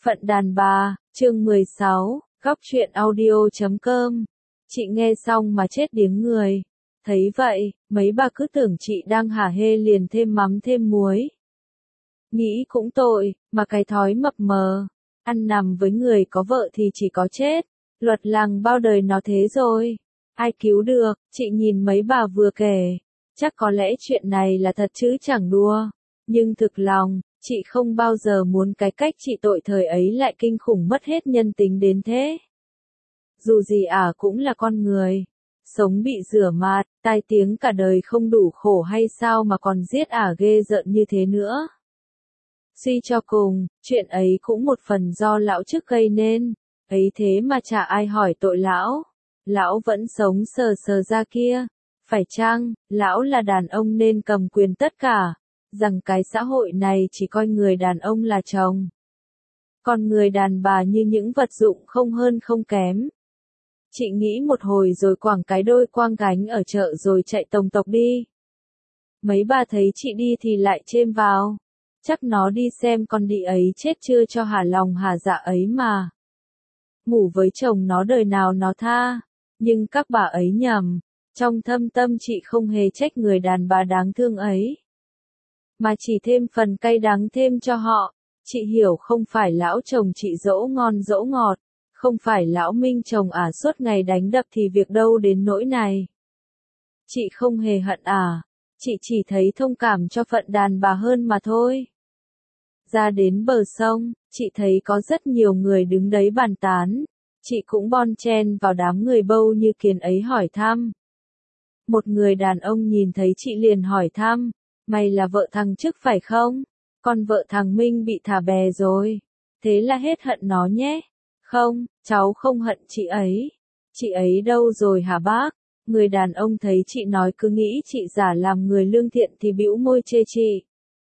Phận đàn bà, chương 16, góc truyện audio.com. Chị nghe xong mà chết điếng người. Thấy vậy, mấy bà cứ tưởng chị đang hả hê liền thêm mắm thêm muối. Nghĩ cũng tội, mà cái thói mập mờ, ăn nằm với người có vợ thì chỉ có chết. Luật làng bao đời nó thế rồi. Ai cứu được, chị nhìn mấy bà vừa kể. Chắc có lẽ chuyện này là thật chứ chẳng đùa. Nhưng thực lòng, chị không bao giờ muốn cái cách chị tội thời ấy lại kinh khủng mất hết nhân tính đến thế. Dù gì cũng là con người. Sống bị rửa mạt, tai tiếng cả đời không đủ khổ hay sao mà còn giết ghê rợn như thế nữa. Suy cho cùng, chuyện ấy cũng một phần do lão trước gây nên. Ấy thế mà chả ai hỏi tội lão. Lão vẫn sống sờ sờ ra kia. Phải chăng, lão là đàn ông nên cầm quyền tất cả, rằng cái xã hội này chỉ coi người đàn ông là chồng. Còn người đàn bà như những vật dụng không hơn không kém. Chị nghĩ một hồi rồi quẳng cái đôi quang gánh ở chợ rồi chạy tồng tộc đi. Mấy bà thấy chị đi thì lại chêm vào. Chắc nó đi xem con đĩ ấy chết chưa cho hả lòng hả dạ ấy mà. Ngủ với chồng nó đời nào nó tha. Nhưng các bà ấy nhầm. Trong thâm tâm chị không hề trách người đàn bà đáng thương ấy. Mà chỉ thêm phần cay đắng thêm cho họ. Chị hiểu không phải lão chồng chị dỗ ngon dỗ ngọt. Không phải lão Minh chồng suốt ngày đánh đập thì việc đâu đến nỗi này. Chị không hề hận chị chỉ thấy thông cảm cho phận đàn bà hơn mà thôi. Ra đến bờ sông, chị thấy có rất nhiều người đứng đấy bàn tán. Chị cũng bon chen vào đám người bâu như kiến ấy hỏi thăm. Một người đàn ông nhìn thấy chị liền hỏi thăm, mày là vợ thằng Trức phải không? Con vợ thằng Minh bị thả bè rồi. Thế là hết hận nó nhé. Không, cháu không hận chị ấy. Chị ấy đâu rồi hả bác? Người đàn ông thấy chị nói cứ nghĩ chị giả làm người lương thiện thì bĩu môi chê chị.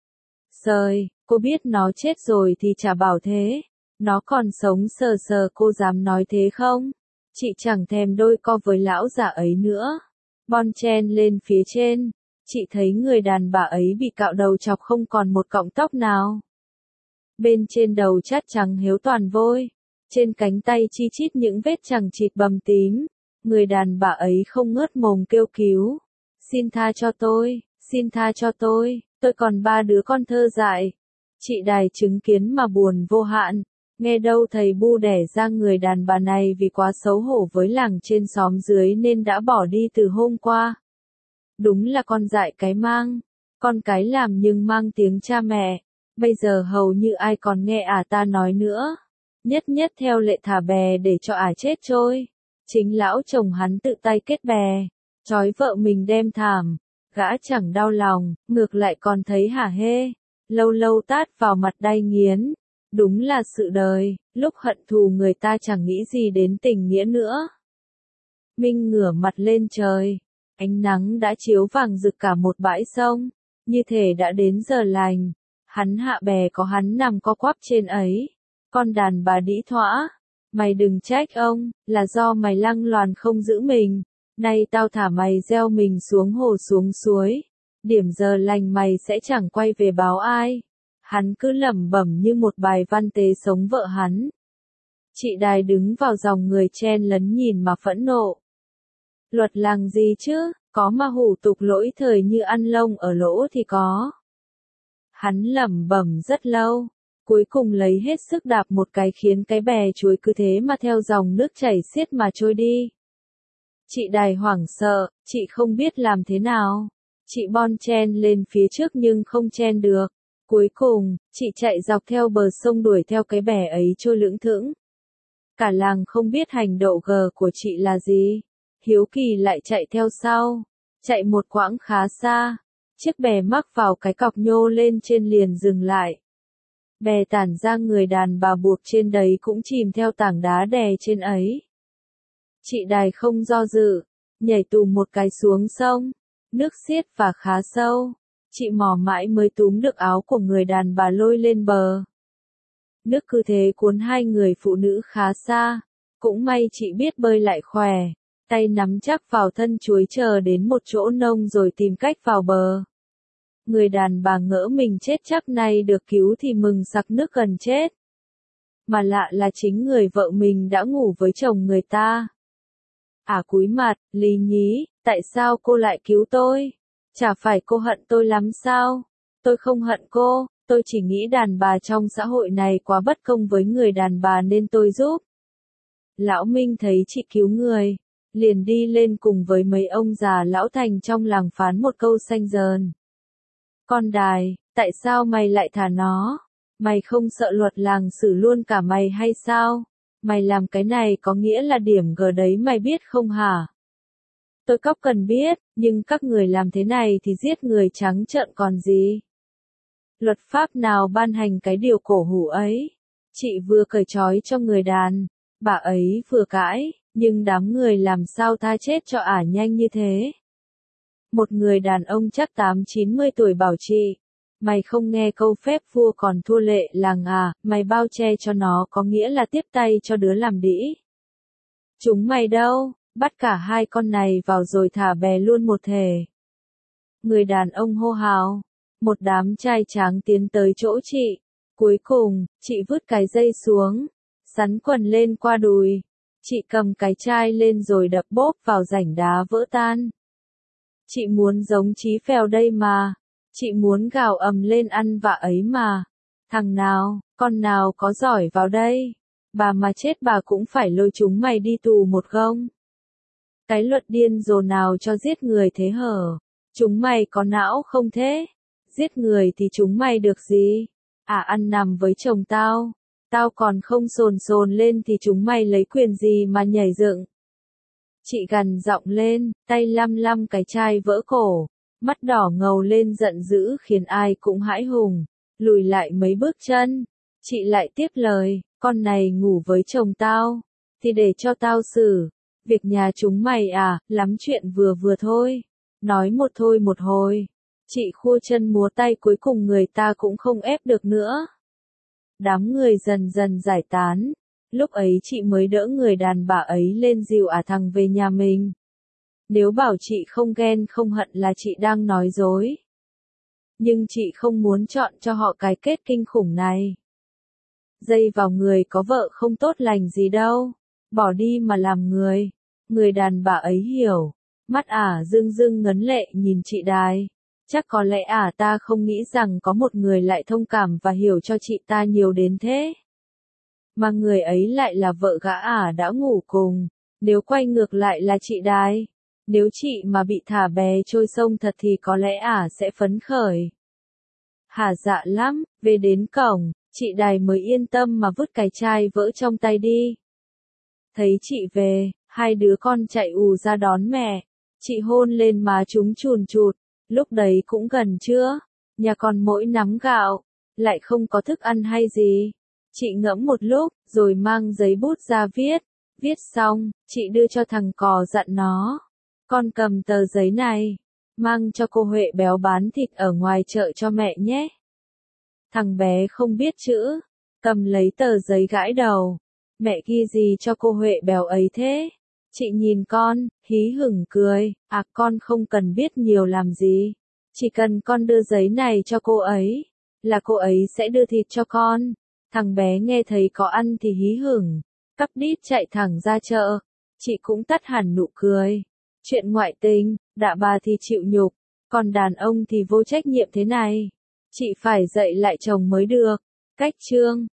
Sời, cô biết nó chết rồi thì chả bảo thế. Nó còn sống sờ sờ cô dám nói thế không? Chị chẳng thèm đôi co với lão già ấy nữa. Bon chen lên phía trên. Chị thấy người đàn bà ấy bị cạo đầu chọc không còn một cọng tóc nào. Bên trên đầu chát trắng héo toàn vôi. Trên cánh tay chi chít những vết chằng chịt bầm tím. Người đàn bà ấy không ngớt mồm kêu cứu. Xin tha cho tôi, xin tha cho tôi còn 3 đứa con thơ dại. Chị đài chứng kiến mà buồn vô hạn. Nghe đâu thầy bu đẻ ra người đàn bà này vì quá xấu hổ với làng trên xóm dưới nên đã bỏ đi từ hôm qua. Đúng là con dại cái mang. Con cái làm nhưng mang tiếng cha mẹ. Bây giờ hầu như ai còn nghe ta nói nữa. Nhất nhất theo lệ thả bè để cho chết trôi. Chính lão chồng hắn tự tay kết bè. Trói vợ mình đem thảm. Gã chẳng đau lòng, ngược lại còn thấy hả hê. Lâu lâu tát vào mặt đay nghiến. Đúng là sự đời, lúc hận thù người ta chẳng nghĩ gì đến tình nghĩa nữa. Minh ngửa mặt lên trời. Ánh nắng đã chiếu vàng rực cả một bãi sông. Như thể đã đến giờ lành. Hắn hạ bè có hắn nằm co quắp trên ấy. Con đàn bà đĩ thõa. Mày đừng trách ông, là do mày lăng loàn không giữ mình. Nay tao thả mày gieo mình xuống hồ xuống suối. Điểm giờ lành mày sẽ chẳng quay về báo ai. Hắn cứ lẩm bẩm như một bài văn tế sống vợ hắn. Chị đài đứng vào dòng người chen lấn nhìn mà phẫn nộ. Luật làng gì chứ, có mà hủ tục lỗi thời như ăn lông ở lỗ thì có. Hắn lẩm bẩm rất lâu, cuối cùng lấy hết sức đạp một cái khiến cái bè chuối cứ thế mà theo dòng nước chảy xiết mà trôi đi. Chị đài hoảng sợ, chị không biết làm thế nào. Chị bon chen lên phía trước nhưng không chen được. Cuối cùng, chị chạy dọc theo bờ sông đuổi theo cái bè ấy trôi lững thững. Cả làng không biết hành động của chị là gì. Hiếu kỳ lại chạy theo sau. Chạy một quãng khá xa. Chiếc bè mắc vào cái cọc nhô lên trên liền dừng lại. Bè tản ra người đàn bà buộc trên đấy cũng chìm theo tảng đá đè trên ấy. Chị đài không do dự. Nhảy tùm một cái xuống sông. Nước xiết và khá sâu. Chị mò mãi mới túm được áo của người đàn bà lôi lên bờ. Nước cứ thế cuốn hai người phụ nữ khá xa. Cũng may chị biết bơi lại khỏe. Tay nắm chắc vào thân chuối chờ đến một chỗ nông rồi tìm cách vào bờ. Người đàn bà ngỡ mình chết chắc nay được cứu thì mừng sặc nước gần chết. mà lạ là chính người vợ mình đã ngủ với chồng người ta. Cúi mặt, Lý nhí, tại sao cô lại cứu tôi? Chả phải cô hận tôi lắm sao? Tôi không hận cô, tôi chỉ nghĩ đàn bà trong xã hội này quá bất công với người đàn bà nên tôi giúp. Lão Minh thấy chị cứu người, liền đi lên cùng với mấy ông già lão thành trong làng phán một câu xanh dờn. Con đài, tại sao mày lại thả nó? Mày không sợ luật làng xử luôn cả mày hay sao? Mày làm cái này có nghĩa là điểm G đấy mày biết không hả? Tôi cóc cần biết, nhưng các người làm thế này thì giết người trắng trợn còn gì? Luật pháp nào ban hành cái điều cổ hủ ấy? Chị vừa cởi trói cho người đàn, bà ấy vừa cãi, nhưng đám người làm sao tha chết cho ả nhanh như thế? Một người đàn ông chắc 8-90 tuổi bảo chị, mày không nghe câu phép vua còn thua lệ làng à, mày bao che cho nó có nghĩa là tiếp tay cho đứa làm đĩ. Chúng mày đâu, bắt cả hai con này vào rồi thả bè luôn một thể. Người đàn ông hô hào, một đám trai tráng tiến tới chỗ chị. Cuối cùng, chị vứt cái dây xuống, sắn quần lên qua đùi. Chị cầm cái chai lên rồi đập bốp vào rãnh đá vỡ tan. Chị muốn giống Chí Phèo đây mà. Chị muốn gào ầm lên ăn vạ ấy mà. Thằng nào, con nào có giỏi vào đây. Bà mà chết bà cũng phải lôi chúng mày đi tù một gông. Cái luật điên rồ nào cho giết người thế hở? Chúng mày có não không thế? Giết người thì chúng mày được gì? Ăn nằm với chồng tao. Tao còn không sồn lên thì chúng mày lấy quyền gì mà nhảy dựng? Chị gằn giọng lên, tay lăm cái chai vỡ cổ. Mắt đỏ ngầu lên giận dữ khiến ai cũng hãi hùng. Lùi lại mấy bước chân. Chị lại tiếp lời, con này ngủ với chồng tao. Thì để cho tao xử. Việc nhà chúng mày lắm chuyện vừa vừa thôi. Nói một thôi một hồi. Chị khua chân múa tay cuối cùng người ta cũng không ép được nữa. Đám người dần dần giải tán. Lúc ấy chị mới đỡ người đàn bà ấy lên dìu thằng về nhà mình. Nếu bảo chị không ghen không hận là chị đang nói dối. Nhưng chị không muốn chọn cho họ cái kết kinh khủng này. Dây vào người có vợ không tốt lành gì đâu. Bỏ đi mà làm người. Người đàn bà ấy hiểu. Mắt rưng rưng ngấn lệ nhìn chị đài. Chắc có lẽ ta không nghĩ rằng có một người lại thông cảm và hiểu cho chị ta nhiều đến thế. Mà người ấy lại là vợ gã đã ngủ cùng. Nếu quay ngược lại là chị đài. Nếu chị mà bị thả bè trôi sông thật thì có lẽ sẽ phấn khởi. Hả dạ lắm, về đến cổng, chị đài mới yên tâm mà vứt cái chai vỡ trong tay đi. Thấy chị về, hai đứa con chạy ù ra đón mẹ. Chị hôn lên má chúng chùn chụt. Lúc đấy cũng gần trưa, nhà còn mỗi nắm gạo, lại không có thức ăn hay gì. Chị ngẫm một lúc, rồi mang giấy bút ra viết. Viết xong, chị đưa cho thằng cò dặn nó. Con cầm tờ giấy này, mang cho cô Huệ béo bán thịt ở ngoài chợ cho mẹ nhé. Thằng bé không biết chữ, cầm lấy tờ giấy gãi đầu. Mẹ ghi gì cho cô Huệ béo ấy thế? Chị nhìn con, hí hửng cười, con không cần biết nhiều làm gì. Chỉ cần con đưa giấy này cho cô ấy, là cô ấy sẽ đưa thịt cho con. Thằng bé nghe thấy có ăn thì hí hửng, cắp đít chạy thẳng ra chợ. Chị cũng tắt hẳn nụ cười. Chuyện ngoại tình, đạ bà thì chịu nhục, còn đàn ông thì vô trách nhiệm thế này. Chị phải dạy lại chồng mới được. Cách chương